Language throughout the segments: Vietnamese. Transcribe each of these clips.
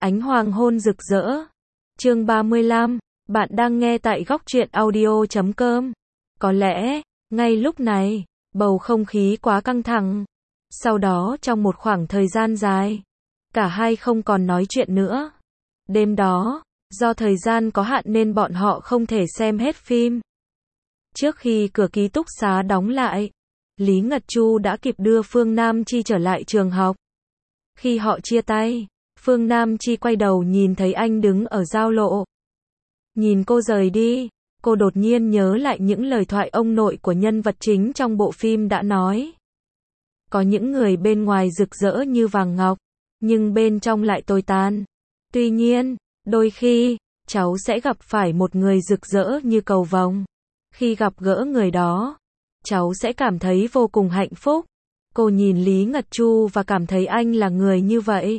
Ánh hoàng hôn rực rỡ. Chương 35, bạn đang nghe tại góc truyện audio.com. Có lẽ, ngay lúc này, bầu không khí quá căng thẳng. Sau đó trong một khoảng thời gian dài, cả hai không còn nói chuyện nữa. Đêm đó, do thời gian có hạn nên bọn họ không thể xem hết phim. Trước khi cửa ký túc xá đóng lại, Lý Ngật Chu đã kịp đưa Phương Nam Chi trở lại trường học. Khi họ chia tay, Phương Nam Chi quay đầu nhìn thấy anh đứng ở giao lộ. Nhìn cô rời đi, cô đột nhiên nhớ lại những lời thoại ông nội của nhân vật chính trong bộ phim đã nói. Có những người bên ngoài rực rỡ như vàng ngọc, nhưng bên trong lại tồi tàn. Tuy nhiên, đôi khi, cháu sẽ gặp phải một người rực rỡ như cầu vồng. Khi gặp gỡ người đó, cháu sẽ cảm thấy vô cùng hạnh phúc. Cô nhìn Lý Ngật Chu và cảm thấy anh là người như vậy.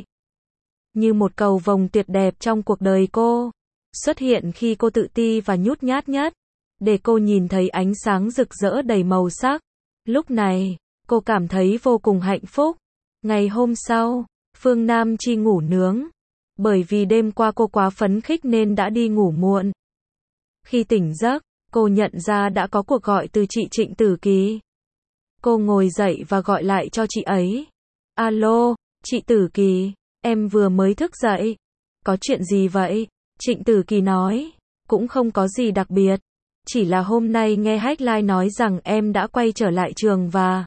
Như một cầu vồng tuyệt đẹp trong cuộc đời cô. Xuất hiện khi cô tự ti và nhút nhát nhất. Để cô nhìn thấy ánh sáng rực rỡ đầy màu sắc. Lúc này, cô cảm thấy vô cùng hạnh phúc. Ngày hôm sau, Phương Nam Chi ngủ nướng. Bởi vì đêm qua cô quá phấn khích nên đã đi ngủ muộn. Khi tỉnh giấc, cô nhận ra đã có cuộc gọi từ chị Trịnh Tử Kỳ. Cô ngồi dậy và gọi lại cho chị ấy. Alo, chị Tử Kỳ, em vừa mới thức dậy. Có chuyện gì vậy? Trịnh Tử Kỳ nói, cũng không có gì đặc biệt. Chỉ là hôm nay nghe Highlight nói rằng em đã quay trở lại trường và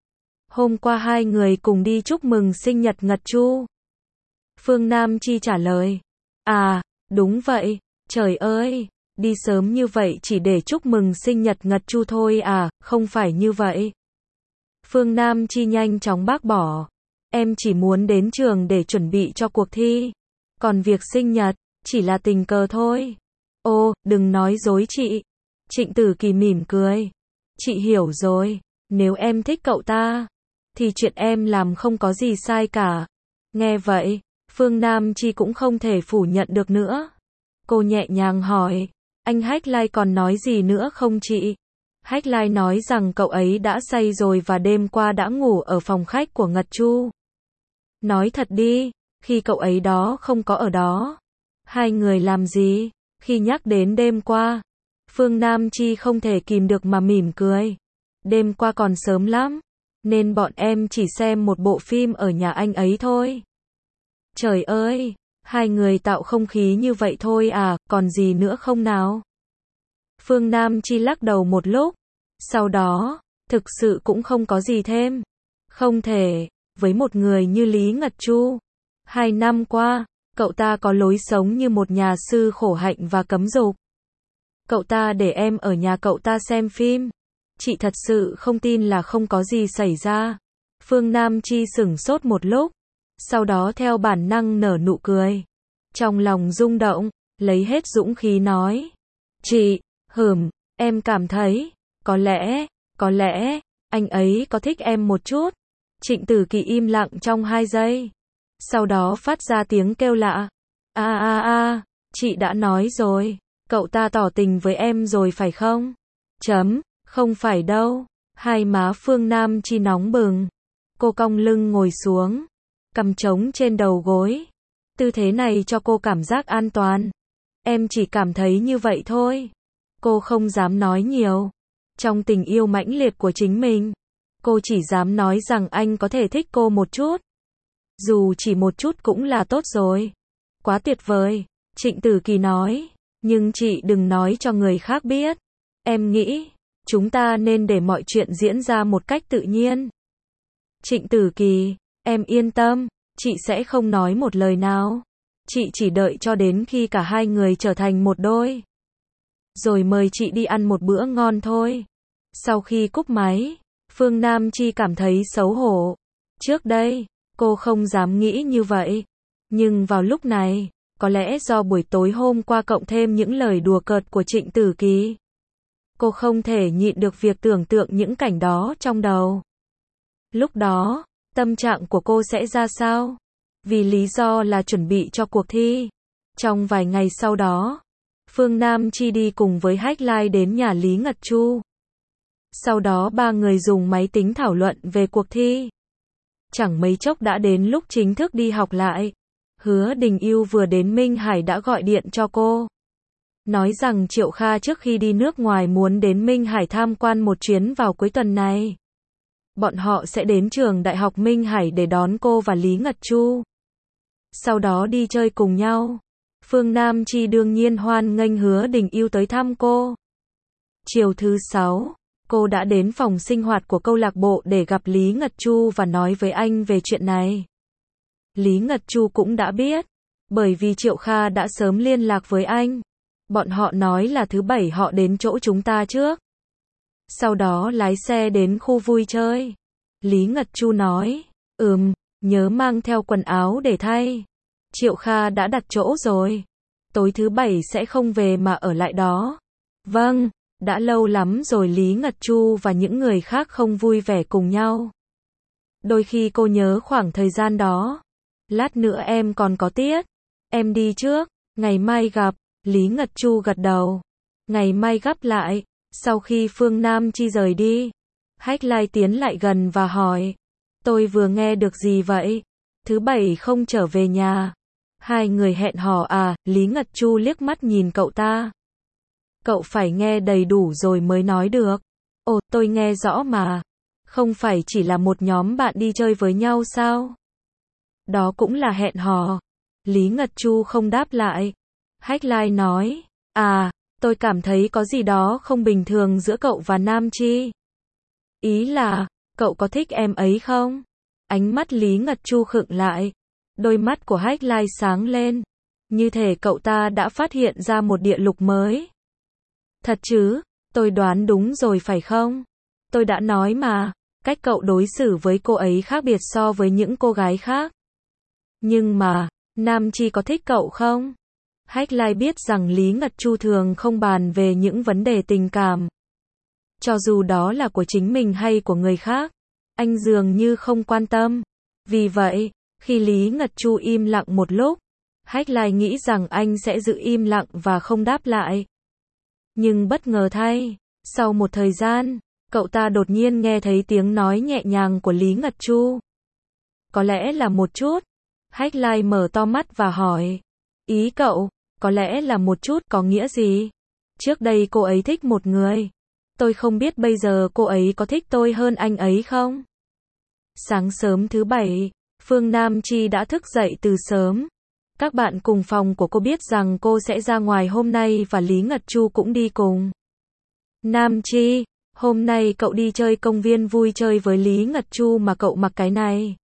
hôm qua hai người cùng đi chúc mừng sinh nhật Ngật Chu. Phương Nam Chi trả lời. À, đúng vậy, trời ơi, đi sớm như vậy chỉ để chúc mừng sinh nhật Ngật Chu thôi à, không phải như vậy. Phương Nam Chi nhanh chóng bác bỏ. Em chỉ muốn đến trường để chuẩn bị cho cuộc thi. Còn việc sinh nhật, chỉ là tình cờ thôi. Ô, đừng nói dối chị. Trịnh Tử Kỳ mỉm cười. Chị hiểu rồi, nếu em thích cậu ta, thì chuyện em làm không có gì sai cả. Nghe vậy, Phương Nam Chi cũng không thể phủ nhận được nữa. Cô nhẹ nhàng hỏi, anh Highlight còn nói gì nữa không chị? Highlight nói rằng cậu ấy đã say rồi và đêm qua đã ngủ ở phòng khách của Ngật Chu. Nói thật đi, khi cậu ấy đó không có ở đó, hai người làm gì? Khi nhắc đến đêm qua, Phương Nam Chi không thể kìm được mà mỉm cười. Đêm qua còn sớm lắm, nên bọn em chỉ xem một bộ phim ở nhà anh ấy thôi. Trời ơi, hai người tạo không khí như vậy thôi à, còn gì nữa không nào? Phương Nam Chi lắc đầu một lúc, sau đó, thực sự cũng không có gì thêm. Không thể, với một người như Lý Ngật Chu. 2 năm qua, cậu ta có lối sống như một nhà sư khổ hạnh và cấm dục. Cậu ta để em ở nhà cậu ta xem phim. Chị thật sự không tin là không có gì xảy ra. Phương Nam Chi sửng sốt một lúc, sau đó theo bản năng nở nụ cười. Trong lòng rung động, lấy hết dũng khí nói. Chị, em cảm thấy, có lẽ, anh ấy có thích em một chút. Trịnh Tử Kỳ im lặng trong 2 giây. Sau đó phát ra tiếng kêu lạ. Chị đã nói rồi, cậu ta tỏ tình với em rồi phải không? Không phải đâu. Hai má Phương Nam Chi nóng bừng. Cô cong lưng ngồi xuống, cằm trống trên đầu gối. Tư thế này cho cô cảm giác an toàn. Em chỉ cảm thấy như vậy thôi. Cô không dám nói nhiều. Trong tình yêu mãnh liệt của chính mình, cô chỉ dám nói rằng anh có thể thích cô một chút. Dù chỉ một chút cũng là tốt rồi. Quá tuyệt vời, Trịnh Tử Kỳ nói. Nhưng chị đừng nói cho người khác biết. Em nghĩ, chúng ta nên để mọi chuyện diễn ra một cách tự nhiên. Trịnh Tử Kỳ, em yên tâm, chị sẽ không nói một lời nào. Chị chỉ đợi cho đến khi cả hai người trở thành một đôi. Rồi mời chị đi ăn một bữa ngon thôi. Sau khi cúp máy, Phương Nam Chi cảm thấy xấu hổ. Trước đây, cô không dám nghĩ như vậy. Nhưng vào lúc này, có lẽ do buổi tối hôm qua cộng thêm những lời đùa cợt của Trịnh Tử Kỳ, cô không thể nhịn được việc tưởng tượng những cảnh đó trong đầu. Lúc đó, tâm trạng của cô sẽ ra sao? Vì lý do là chuẩn bị cho cuộc thi. Trong vài ngày sau đó, Phương Nam Chi đi cùng với Highlight đến nhà Lý Ngật Chu. Sau đó 3 người dùng máy tính thảo luận về cuộc thi. Chẳng mấy chốc đã đến lúc chính thức đi học lại. Hứa Đình Yêu vừa đến Minh Hải đã gọi điện cho cô. Nói rằng Triệu Kha trước khi đi nước ngoài muốn đến Minh Hải tham quan một chuyến vào cuối tuần này. Bọn họ sẽ đến trường Đại học Minh Hải để đón cô và Lý Ngật Chu. Sau đó đi chơi cùng nhau. Phương Nam Chi đương nhiên hoan nghênh Hứa Đình Yêu tới thăm cô. Chiều thứ 6, cô đã đến phòng sinh hoạt của câu lạc bộ để gặp Lý Ngật Chu và nói với anh về chuyện này. Lý Ngật Chu cũng đã biết, bởi vì Triệu Kha đã sớm liên lạc với anh. Bọn họ nói là thứ Bảy họ đến chỗ chúng ta trước. Sau đó lái xe đến khu vui chơi. Lý Ngật Chu nói, nhớ mang theo quần áo để thay. Triệu Kha đã đặt chỗ rồi. Tối thứ Bảy sẽ không về mà ở lại đó. Vâng, đã lâu lắm rồi Lý Ngật Chu và những người khác không vui vẻ cùng nhau. Đôi khi cô nhớ khoảng thời gian đó. Lát nữa em còn có tiết. Em đi trước, ngày mai gặp. Lý Ngật Chu gật đầu. Ngày mai gặp lại. Sau khi Phương Nam Chi rời đi, Hách Lai tiến lại gần và hỏi. Tôi vừa nghe được gì vậy? Thứ Bảy không trở về nhà. Hai người hẹn hò à? Lý Ngật Chu liếc mắt nhìn cậu ta. Cậu phải nghe đầy đủ rồi mới nói được. Ồ, tôi nghe rõ mà. Không phải chỉ là một nhóm bạn đi chơi với nhau sao? Đó cũng là hẹn hò. Lý Ngật Chu không đáp lại. Hách Lai nói, tôi cảm thấy có gì đó không bình thường giữa cậu và Nam Chi. Ý là, cậu có thích em ấy không? Ánh mắt Lý Ngật Chu khựng lại. Đôi mắt của Hách Lai sáng lên. Như thể cậu ta đã phát hiện ra một địa lục mới. Thật chứ, tôi đoán đúng rồi phải không? Tôi đã nói mà, cách cậu đối xử với cô ấy khác biệt so với những cô gái khác. Nhưng mà, Nam Chi có thích cậu không? Hách Lai biết rằng Lý Ngật Chu thường không bàn về những vấn đề tình cảm. Cho dù đó là của chính mình hay của người khác, anh dường như không quan tâm. Vì vậy, khi Lý Ngật Chu im lặng một lúc, Hách Lai nghĩ rằng anh sẽ giữ im lặng và không đáp lại. Nhưng bất ngờ thay, sau một thời gian, cậu ta đột nhiên nghe thấy tiếng nói nhẹ nhàng của Lý Ngật Chu. Có lẽ là một chút. Hách Lai mở to mắt và hỏi. Ý cậu, có lẽ là một chút có nghĩa gì? Trước đây cô ấy thích một người. Tôi không biết bây giờ cô ấy có thích tôi hơn anh ấy không? Sáng sớm thứ Bảy, Phương Nam Chi đã thức dậy từ sớm. Các bạn cùng phòng của cô biết rằng cô sẽ ra ngoài hôm nay và Lý Ngật Chu cũng đi cùng. Nam Chi, hôm nay cậu đi chơi công viên vui chơi với Lý Ngật Chu mà cậu mặc cái này.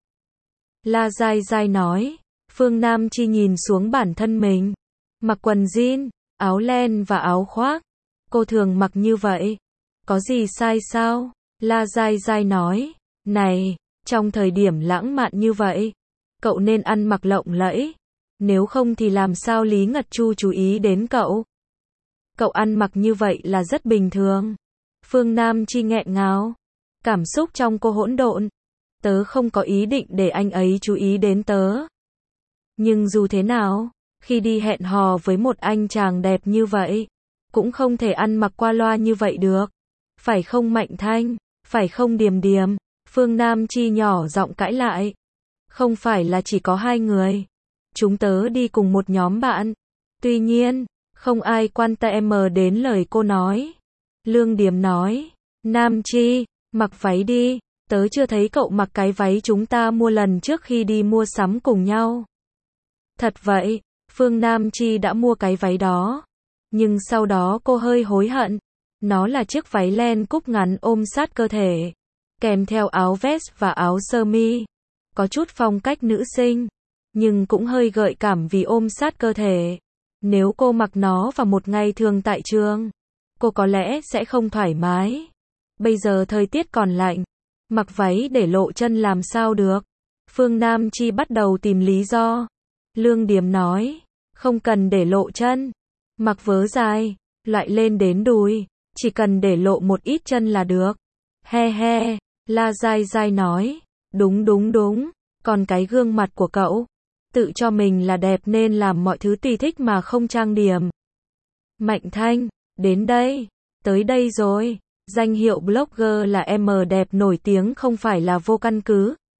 La Giai Giai nói. Phương Nam Chi nhìn xuống bản thân mình. Mặc quần jean, áo len và áo khoác. Cô thường mặc như vậy. Có gì sai sao? La Giai Giai nói. Này, trong thời điểm lãng mạn như vậy, cậu nên ăn mặc lộng lẫy. Nếu không thì làm sao Lý Ngật Chu chú ý đến cậu? Cậu ăn mặc như vậy là rất bình thường. Phương Nam Chi nghẹn ngào. Cảm xúc trong cô hỗn độn. Tớ không có ý định để anh ấy chú ý đến tớ. Nhưng dù thế nào, khi đi hẹn hò với một anh chàng đẹp như vậy, cũng không thể ăn mặc qua loa như vậy được. Phải không Mạnh Thanh? Phải không Điềm Điềm? Phương Nam Chi nhỏ giọng cãi lại. Không phải là chỉ có hai người. Chúng tớ đi cùng một nhóm bạn. Tuy nhiên, không ai quan tâm đến lời cô nói. Lương Điềm nói. Nam Chi, mặc váy đi. Tớ chưa thấy cậu mặc cái váy chúng ta mua lần trước khi đi mua sắm cùng nhau. Thật vậy, Phương Nam Chi đã mua cái váy đó. Nhưng sau đó cô hơi hối hận. Nó là chiếc váy len cúc ngắn ôm sát cơ thể, kèm theo áo vest và áo sơ mi. Có chút phong cách nữ sinh, nhưng cũng hơi gợi cảm vì ôm sát cơ thể. Nếu cô mặc nó vào một ngày thường tại trường, cô có lẽ sẽ không thoải mái. Bây giờ thời tiết còn lạnh, mặc váy để lộ chân làm sao được. Phương Nam Chi bắt đầu tìm lý do. Lương Điềm nói, không cần để lộ chân. Mặc vớ dài, loại lên đến đùi, chỉ cần để lộ một ít chân là được. He he, La Giai Giai nói, đúng, còn cái gương mặt của cậu, tự cho mình là đẹp nên làm mọi thứ tùy thích mà không trang điểm. Mạnh Thanh, đến đây, tới đây rồi, danh hiệu blogger là em đẹp nổi tiếng không phải là vô căn cứ.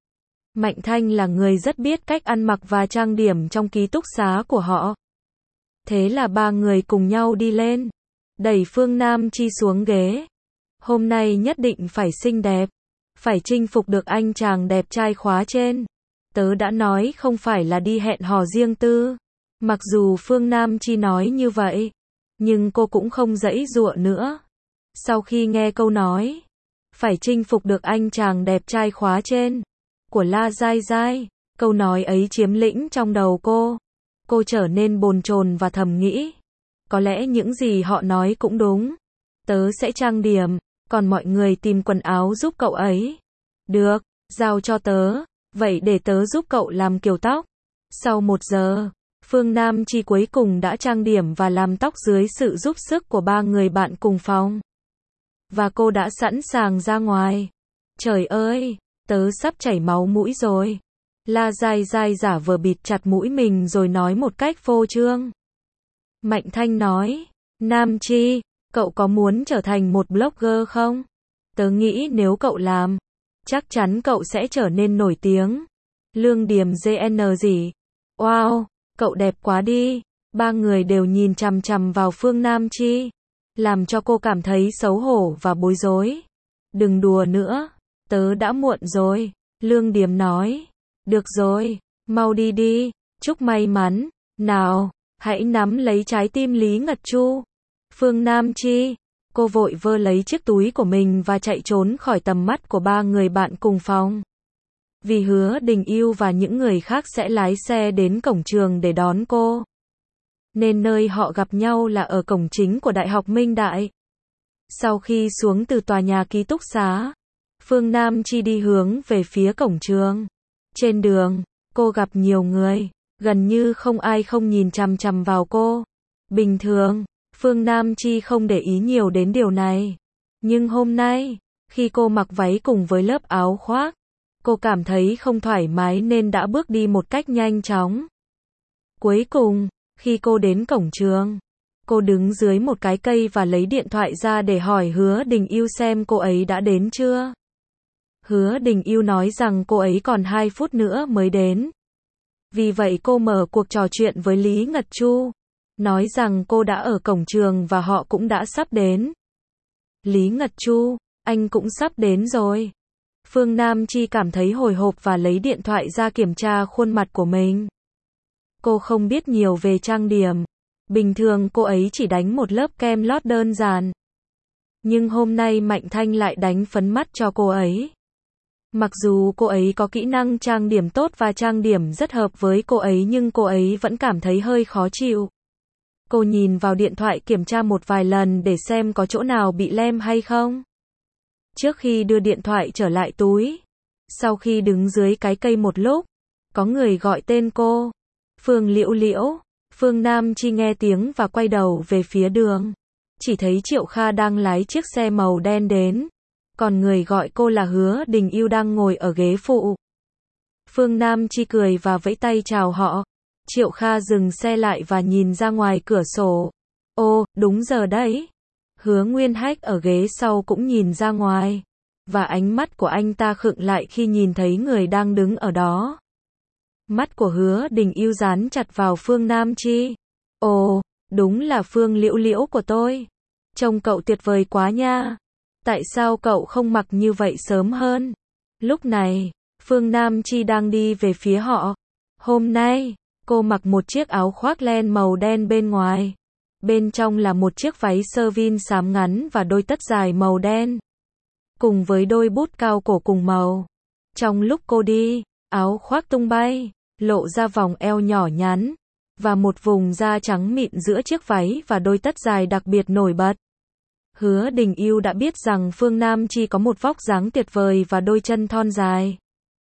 Mạnh Thanh là người rất biết cách ăn mặc và trang điểm trong ký túc xá của họ. Thế là ba người cùng nhau đi lên, đẩy Phương Nam Chi xuống ghế. Hôm nay nhất định phải xinh đẹp, phải chinh phục được anh chàng đẹp trai khóa trên. Tớ đã nói không phải là đi hẹn hò riêng tư. Mặc dù Phương Nam Chi nói như vậy, nhưng cô cũng không giãy giụa nữa. Sau khi nghe câu nói, phải chinh phục được anh chàng đẹp trai khóa trên, của La Giai Giai, câu nói ấy chiếm lĩnh trong đầu cô. Cô trở nên bồn chồn và thầm nghĩ, có lẽ những gì họ nói cũng đúng. Tớ sẽ trang điểm, còn mọi người tìm quần áo giúp cậu ấy. Được, giao cho tớ, vậy để tớ giúp cậu làm kiểu tóc. Sau 1 giờ, Phương Nam Chi cuối cùng đã trang điểm và làm tóc dưới sự giúp sức của ba người bạn cùng phòng. Và cô đã sẵn sàng ra ngoài. Trời ơi, tớ sắp chảy máu mũi rồi. La Giai Giai giả vờ bịt chặt mũi mình rồi nói một cách phô trương. Mạnh Thanh nói, Nam Chi, cậu có muốn trở thành một blogger không? Tớ nghĩ nếu cậu làm, chắc chắn cậu sẽ trở nên nổi tiếng. Lương Điểm GN gì? Wow, cậu đẹp quá đi. Ba người đều nhìn chằm chằm vào Phương Nam Chi, làm cho cô cảm thấy xấu hổ và bối rối. Đừng đùa nữa, tớ đã muộn rồi. Lương Điểm nói, được rồi, mau đi đi, chúc may mắn. Nào, hãy nắm lấy trái tim Lý Ngật Chu. Phương Nam Chi, cô vội vơ lấy chiếc túi của mình và chạy trốn khỏi tầm mắt của ba người bạn cùng phòng. Vì Hứa Đình Yêu và những người khác sẽ lái xe đến cổng trường để đón cô, nên nơi họ gặp nhau là ở cổng chính của Đại học Minh Đại. Sau khi xuống từ tòa nhà ký túc xá, Phương Nam Chi đi hướng về phía cổng trường. Trên đường, cô gặp nhiều người, gần như không ai không nhìn chằm chằm vào cô. Bình thường, Phương Nam Chi không để ý nhiều đến điều này. Nhưng hôm nay, khi cô mặc váy cùng với lớp áo khoác, cô cảm thấy không thoải mái nên đã bước đi một cách nhanh chóng. Cuối cùng, khi cô đến cổng trường, cô đứng dưới một cái cây và lấy điện thoại ra để hỏi Hứa Đình Yêu xem cô ấy đã đến chưa. Hứa Đình Yêu nói rằng cô ấy còn 2 phút nữa mới đến. Vì vậy cô mở cuộc trò chuyện với Lý Ngật Chu, nói rằng cô đã ở cổng trường và họ cũng đã sắp đến. Lý Ngật Chu, anh cũng sắp đến rồi. Phương Nam Chi cảm thấy hồi hộp và lấy điện thoại ra kiểm tra khuôn mặt của mình. Cô không biết nhiều về trang điểm. Bình thường cô ấy chỉ đánh một lớp kem lót đơn giản. Nhưng hôm nay Mạnh Thanh lại đánh phấn mắt cho cô ấy. Mặc dù cô ấy có kỹ năng trang điểm tốt và trang điểm rất hợp với cô ấy nhưng cô ấy vẫn cảm thấy hơi khó chịu. Cô nhìn vào điện thoại kiểm tra một vài lần để xem có chỗ nào bị lem hay không. Trước khi đưa điện thoại trở lại túi, sau khi đứng dưới cái cây một lúc, có người gọi tên cô. Phương Liễu Liễu. Phương Nam Chi nghe tiếng và quay đầu về phía đường. Chỉ thấy Triệu Kha đang lái chiếc xe màu đen đến. Còn người gọi cô là Hứa Đình Yêu đang ngồi ở ghế phụ. Phương Nam Chi cười và vẫy tay chào họ. Triệu Kha dừng xe lại và nhìn ra ngoài cửa sổ. Ô, đúng giờ đấy. Hứa Nguyên Hách ở ghế sau cũng nhìn ra ngoài. Và ánh mắt của anh ta khựng lại khi nhìn thấy người đang đứng ở đó. Mắt của Hứa Đình Yêu dán chặt vào Phương Nam Chi. Ồ, đúng là Phương Liễu Liễu của tôi. Trông cậu tuyệt vời quá nha. Tại sao cậu không mặc như vậy sớm hơn? Lúc này, Phương Nam Chi đang đi về phía họ. Hôm nay, cô mặc một chiếc áo khoác len màu đen bên ngoài. Bên trong là một chiếc váy sơ vin xám ngắn và đôi tất dài màu đen. Cùng với đôi bút cao cổ cùng màu. Trong lúc cô đi, áo khoác tung bay, lộ ra vòng eo nhỏ nhắn. Và một vùng da trắng mịn giữa chiếc váy và đôi tất dài đặc biệt nổi bật. Hứa Đình Yêu đã biết rằng Phương Nam Chi có một vóc dáng tuyệt vời và đôi chân thon dài.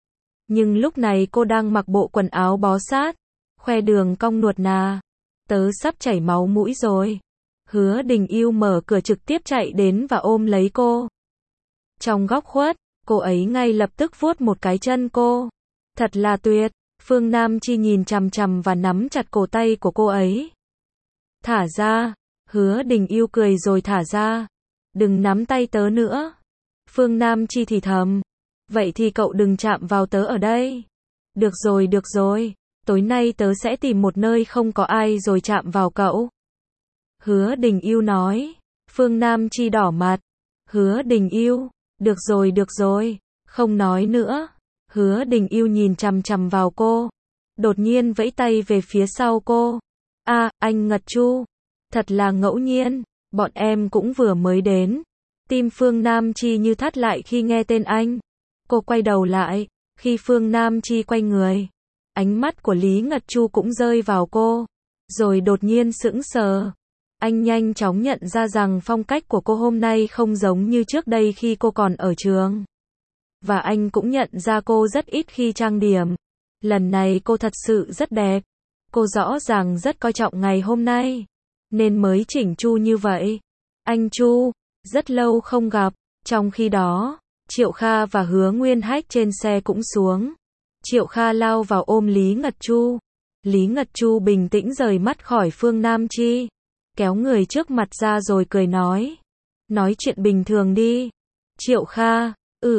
Nhưng lúc này cô đang mặc bộ quần áo bó sát, khoe đường cong nuột nà. Tớ sắp chảy máu mũi rồi. Hứa Đình Yêu mở cửa trực tiếp chạy đến và ôm lấy cô. Trong góc khuất, cô ấy ngay lập tức vuốt một cái chân cô. Thật là tuyệt. Phương Nam Chi nhìn chằm chằm và nắm chặt cổ tay của cô ấy. Thả ra. Hứa Đình Yêu cười rồi thả ra. Đừng nắm tay tớ nữa. Phương Nam Chi thì thầm. Vậy thì cậu đừng chạm vào tớ ở đây. Được rồi, tối nay tớ sẽ tìm một nơi không có ai rồi chạm vào cậu. Hứa Đình Yêu nói. Phương Nam Chi đỏ mặt. Hứa Đình Yêu, được rồi, không nói nữa. Hứa Đình Yêu nhìn chằm chằm vào cô, đột nhiên vẫy tay về phía sau cô. Anh Ngật Chu, thật là ngẫu nhiên, bọn em cũng vừa mới đến. Tim Phương Nam Chi như thắt lại khi nghe tên anh. Cô quay đầu lại, khi Phương Nam Chi quay người, ánh mắt của Lý Ngật Chu cũng rơi vào cô, rồi đột nhiên sững sờ. Anh nhanh chóng nhận ra rằng phong cách của cô hôm nay không giống như trước đây khi cô còn ở trường. Và anh cũng nhận ra cô rất ít khi trang điểm. Lần này cô thật sự rất đẹp. Cô rõ ràng rất coi trọng ngày hôm nay, nên mới chỉnh chu như vậy. Anh Chu, rất lâu không gặp. Trong khi đó, Triệu Kha và Hứa Nguyên Hách trên xe cũng xuống. Triệu Kha lao vào ôm Lý Ngật Chu. Lý Ngật Chu bình tĩnh rời mắt khỏi Phương Nam Chi, kéo người trước mặt ra rồi cười nói. Nói chuyện bình thường đi. Triệu Kha,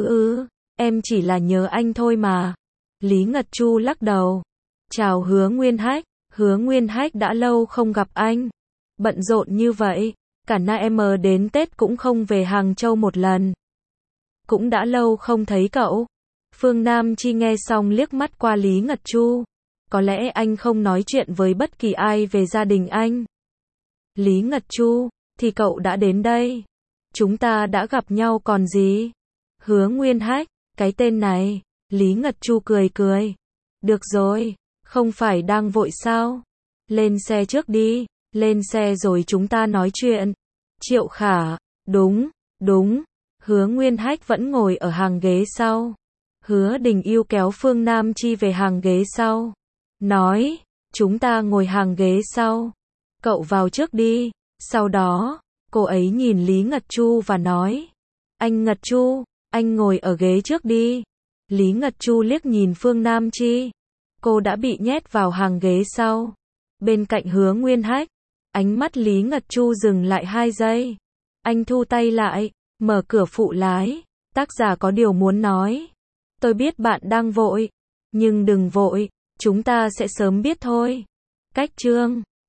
em chỉ là nhớ anh thôi mà. Lý Ngật Chu lắc đầu. Chào Hứa Nguyên Hách. Hứa Nguyên Hách đã lâu không gặp anh. Bận rộn như vậy, cả em đến Tết cũng không về Hàng Châu một lần. Cũng đã lâu không thấy cậu. Phương Nam Chi nghe xong liếc mắt qua Lý Ngật Chu. Có lẽ anh không nói chuyện với bất kỳ ai về gia đình anh. Lý Ngật Chu, thì cậu đã đến đây. Chúng ta đã gặp nhau còn gì. Hứa Nguyên Hách, cái tên này. Lý Ngật Chu cười. Được rồi, không phải đang vội sao? Lên xe trước đi, lên xe rồi chúng ta nói chuyện. Triệu Khả, đúng. Hứa Nguyên Hách vẫn ngồi ở hàng ghế sau. Hứa Đình Yêu kéo Phương Nam Chi về hàng ghế sau. Nói, chúng ta ngồi hàng ghế sau. Cậu vào trước đi. Sau đó, cô ấy nhìn Lý Ngật Chu và nói. Anh Ngật Chu, anh ngồi ở ghế trước đi. Lý Ngật Chu liếc nhìn Phương Nam Chi. Cô đã bị nhét vào hàng ghế sau, bên cạnh Hứa Nguyên Hách. Ánh mắt Lý Ngật Chu dừng lại 2 giây. Anh thu tay lại, mở cửa phụ lái. Tác giả có điều muốn nói. Tôi biết bạn đang vội, nhưng đừng vội, chúng ta sẽ sớm biết thôi. Cách chương